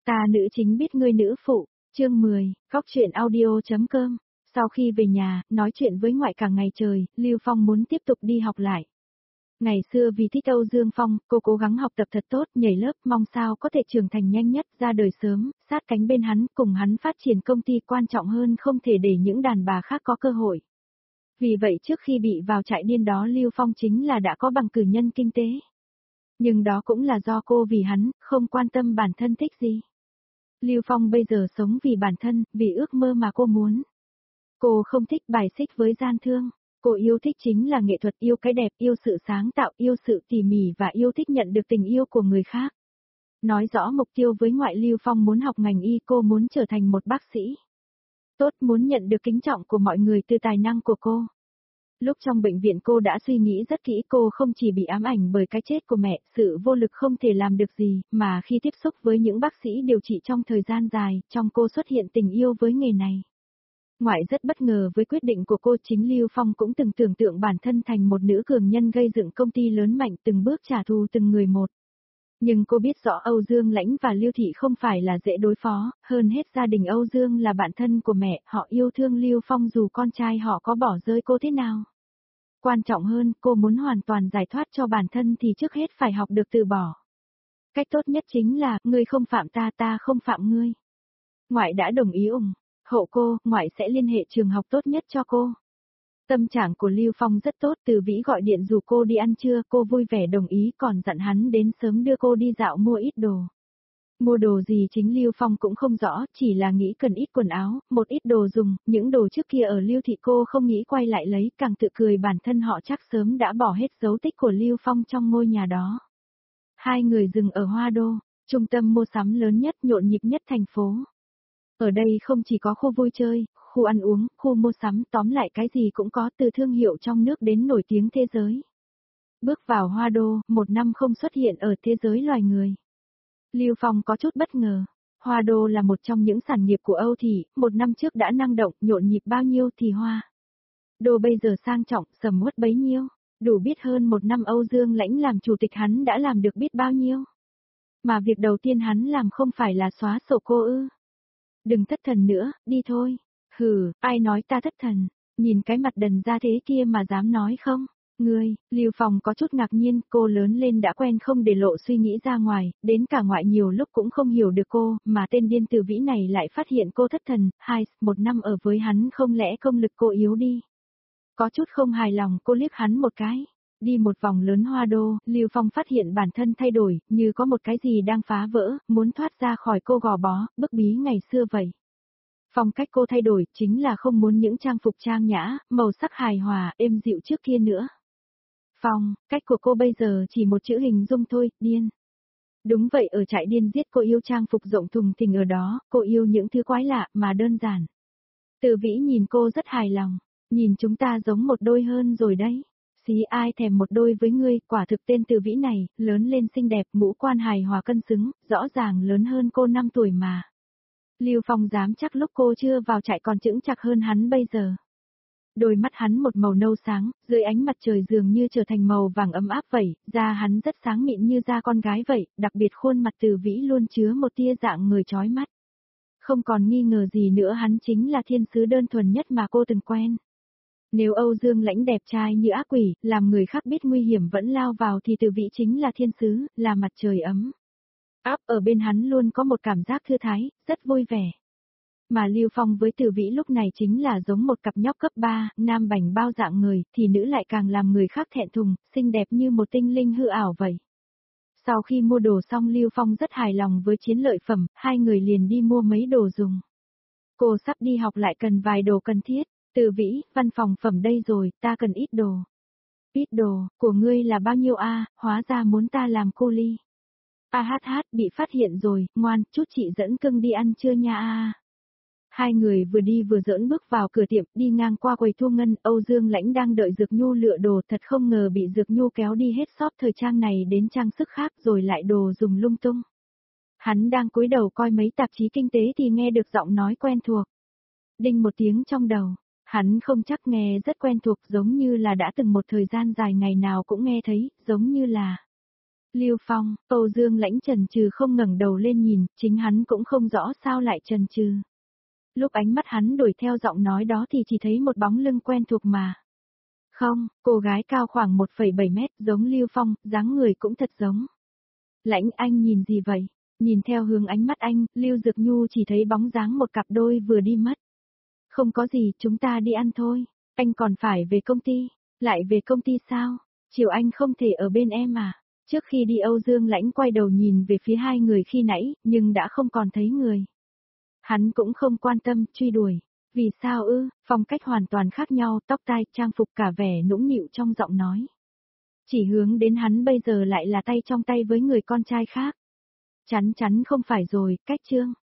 Ta nữ chính biết ngươi nữ phụ, chương 10, góc truyện audio.com. Sau khi về nhà, nói chuyện với ngoại cả ngày trời, Lưu Phong muốn tiếp tục đi học lại. Ngày xưa vì thích Âu Dương Phong, cô cố gắng học tập thật tốt, nhảy lớp, mong sao có thể trưởng thành nhanh nhất, ra đời sớm, sát cánh bên hắn, cùng hắn phát triển công ty, quan trọng hơn không thể để những đàn bà khác có cơ hội. Vì vậy trước khi bị vào trại điên đó Lưu Phong chính là đã có bằng cử nhân kinh tế. Nhưng đó cũng là do cô vì hắn, không quan tâm bản thân thích gì. Lưu Phong bây giờ sống vì bản thân, vì ước mơ mà cô muốn. Cô không thích bài xích với gian thương. Cô yêu thích chính là nghệ thuật, yêu cái đẹp, yêu sự sáng tạo, yêu sự tỉ mỉ và yêu thích nhận được tình yêu của người khác. Nói rõ mục tiêu với ngoại, Lưu Phong muốn học ngành y, cô muốn trở thành một bác sĩ tốt, muốn nhận được kính trọng của mọi người từ tài năng của cô. Lúc trong bệnh viện cô đã suy nghĩ rất kỹ, cô không chỉ bị ám ảnh bởi cái chết của mẹ, sự vô lực không thể làm được gì, mà khi tiếp xúc với những bác sĩ điều trị trong thời gian dài, trong cô xuất hiện tình yêu với nghề này. Ngoại rất bất ngờ với quyết định của cô, chính Lưu Phong cũng từng tưởng tượng bản thân thành một nữ cường nhân gây dựng công ty lớn mạnh, từng bước trả thù từng người một. Nhưng cô biết rõ Âu Dương Lãnh và Lưu Thị không phải là dễ đối phó, hơn hết gia đình Âu Dương là bạn thân của mẹ, họ yêu thương Lưu Phong dù con trai họ có bỏ rơi cô thế nào. Quan trọng hơn, cô muốn hoàn toàn giải thoát cho bản thân thì trước hết phải học được từ bỏ. Cách tốt nhất chính là, ngươi không phạm ta, ta không phạm ngươi. Ngoại đã đồng ý ủng hộ cô, ngoại sẽ liên hệ trường học tốt nhất cho cô. Tâm trạng của Lưu Phong rất tốt, Từ Vĩ gọi điện rủ cô đi ăn trưa, cô vui vẻ đồng ý, còn dặn hắn đến sớm đưa cô đi dạo mua ít đồ. Mua đồ gì chính Lưu Phong cũng không rõ, chỉ là nghĩ cần ít quần áo, một ít đồ dùng, những đồ trước kia ở Lưu Thị cô không nghĩ quay lại lấy, càng tự cười bản thân họ chắc sớm đã bỏ hết dấu tích của Lưu Phong trong ngôi nhà đó. Hai người dừng ở Hoa Đô, trung tâm mua sắm lớn nhất, nhộn nhịp nhất thành phố. Ở đây không chỉ có khu vui chơi, khu ăn uống, khu mua sắm, tóm lại cái gì cũng có, từ thương hiệu trong nước đến nổi tiếng thế giới. Bước vào Hoa Đô, một năm không xuất hiện ở thế giới loài người. Lưu Phong có chút bất ngờ. Hoa Đô là một trong những sản nghiệp của Âu Thị, một năm trước đã năng động, nhộn nhịp bao nhiêu thì Hoa Đô bây giờ sang trọng, sầm uất bấy nhiêu. Đủ biết hơn một năm Âu Dương Lãnh làm chủ tịch hắn đã làm được biết bao nhiêu. Mà việc đầu tiên hắn làm không phải là xóa sổ cô ư. Đừng thất thần nữa, đi thôi. Hừ, ai nói ta thất thần, nhìn cái mặt đần ra thế kia mà dám nói không? Ngươi, Lưu Phong có chút ngạc nhiên, cô lớn lên đã quen không để lộ suy nghĩ ra ngoài, đến cả ngoại nhiều lúc cũng không hiểu được cô, mà tên điên Từ Vĩ này lại phát hiện cô thất thần, một năm ở với hắn không lẽ công lực cô yếu đi. Có chút không hài lòng, cô liếc hắn một cái. Đi một vòng lớn Hoa Đô, Lưu Phong phát hiện bản thân thay đổi, như có một cái gì đang phá vỡ, muốn thoát ra khỏi cô gò bó, bức bí ngày xưa vậy. Phong cách cô thay đổi, chính là không muốn những trang phục trang nhã, màu sắc hài hòa, êm dịu trước kia nữa. Phong, cách của cô bây giờ chỉ một chữ hình dung thôi, điên. Đúng vậy, ở trại điên giết cô yêu trang phục rộng thùng thình ở đó, cô yêu những thứ quái lạ mà đơn giản. Từ Vĩ nhìn cô rất hài lòng, nhìn chúng ta giống một đôi hơn rồi đấy. Xí ai thèm một đôi với ngươi, quả thực tên Từ Vĩ này, lớn lên xinh đẹp, ngũ quan hài hòa cân xứng, rõ ràng lớn hơn cô 5 tuổi mà. Lưu Phong dám chắc lúc cô chưa vào trại còn chững chạc hơn hắn bây giờ. Đôi mắt hắn một màu nâu sáng, dưới ánh mặt trời dường như trở thành màu vàng ấm áp vậy, da hắn rất sáng mịn như da con gái vậy, đặc biệt khuôn mặt Từ Vĩ luôn chứa một tia dạng người chói mắt. Không còn nghi ngờ gì nữa, hắn chính là thiên sứ đơn thuần nhất mà cô từng quen. Nếu Âu Dương Lãnh đẹp trai như ác quỷ, làm người khác biết nguy hiểm vẫn lao vào thì Từ Vĩ chính là thiên sứ, là mặt trời ấm áp, ở bên hắn luôn có một cảm giác thư thái, rất vui vẻ. Mà Lưu Phong với Từ Vĩ lúc này chính là giống một cặp nhóc cấp 3, nam bảnh bao dạng người, thì nữ lại càng làm người khác thẹn thùng, xinh đẹp như một tinh linh hư ảo vậy. Sau khi mua đồ xong Lưu Phong rất hài lòng với chiến lợi phẩm, hai người liền đi mua mấy đồ dùng. Cô sắp đi học lại cần vài đồ cần thiết. Từ Vĩ, văn phòng phẩm đây rồi, ta cần ít đồ. Ít đồ, của ngươi là bao nhiêu a? Hóa ra muốn ta làm cô ly. Bị phát hiện rồi, ngoan, chút chị dẫn cưng đi ăn trưa nha a. Hai người vừa đi vừa giỡn bước vào cửa tiệm, đi ngang qua quầy thu ngân, Âu Dương Lãnh đang đợi Dược Nhu lựa đồ, thật không ngờ bị Dược Nhu kéo đi hết shop thời trang này đến trang sức khác rồi lại đồ dùng lung tung. Hắn đang cúi đầu coi mấy tạp chí kinh tế thì nghe được giọng nói quen thuộc. Đinh một tiếng trong đầu. Hắn không chắc nghe rất quen thuộc, giống như là đã từng một thời gian dài ngày nào cũng nghe thấy, giống như là Lưu Phong, Âu Dương Lãnh chần chừ không ngẩng đầu lên nhìn, chính hắn cũng không rõ sao lại chần chừ. Lúc ánh mắt hắn đuổi theo giọng nói đó thì chỉ thấy một bóng lưng quen thuộc mà. Không, cô gái cao khoảng 1,7 mét, giống Lưu Phong, dáng người cũng thật giống. Lãnh anh nhìn gì vậy? Nhìn theo hướng ánh mắt anh, Lưu Dược Nhu chỉ thấy bóng dáng một cặp đôi vừa đi mất. Không có gì, chúng ta đi ăn thôi. Anh còn phải về công ty. Lại về công ty sao? Chiều anh không thể ở bên em à? Trước khi đi Âu Dương Lãnh quay đầu nhìn về phía hai người khi nãy, nhưng đã không còn thấy người. Hắn cũng không quan tâm, truy đuổi. Vì sao ư? Phong cách hoàn toàn khác nhau, tóc tai, trang phục cả vẻ nũng nịu trong giọng nói. Chỉ hướng đến hắn bây giờ lại là tay trong tay với người con trai khác. Chắn chắn không phải rồi, cách Trương.